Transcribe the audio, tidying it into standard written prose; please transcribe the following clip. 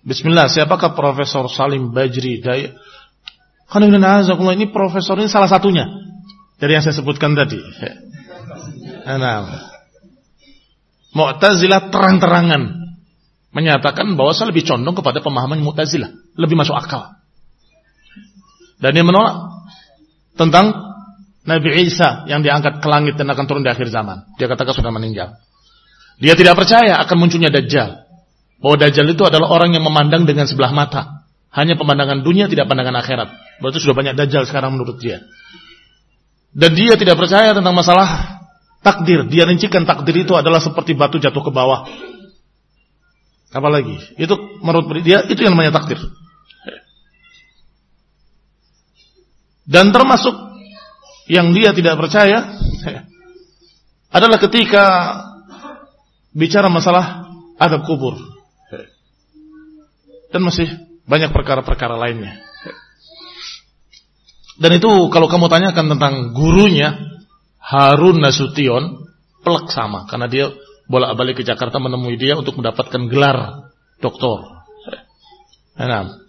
Bismillah, siapakah Profesor Salim Bajri? Ini profesor ini salah satunya dari yang saya sebutkan tadi. Nah, Mu'tazilah terang-terangan menyatakan bahwa saya lebih condong kepada pemahaman Mu'tazilah, lebih masuk akal. Dan dia menolak tentang Nabi Isa yang diangkat ke langit dan akan turun di akhir zaman. Dia katakan sudah meninggal. Dia tidak percaya akan munculnya Dajjal. Bahwa Dajjal itu adalah orang yang memandang dengan sebelah mata. Hanya pemandangan dunia, tidak pandangan akhirat. Berarti sudah banyak Dajjal sekarang menurut dia. Dan dia tidak percaya tentang masalah takdir. Dia rincikan takdir itu adalah seperti batu jatuh ke bawah. Apalagi? Itu menurut dia, itu yang namanya takdir. Dan termasuk yang dia tidak percaya adalah ketika bicara masalah adab kubur. Dan masih banyak perkara-perkara lainnya. Dan itu kalau kamu tanyakan tentang gurunya Harun Nasution, pelak sama. Karena dia bolak-balik ke Jakarta menemui dia untuk mendapatkan gelar doktor. Nah,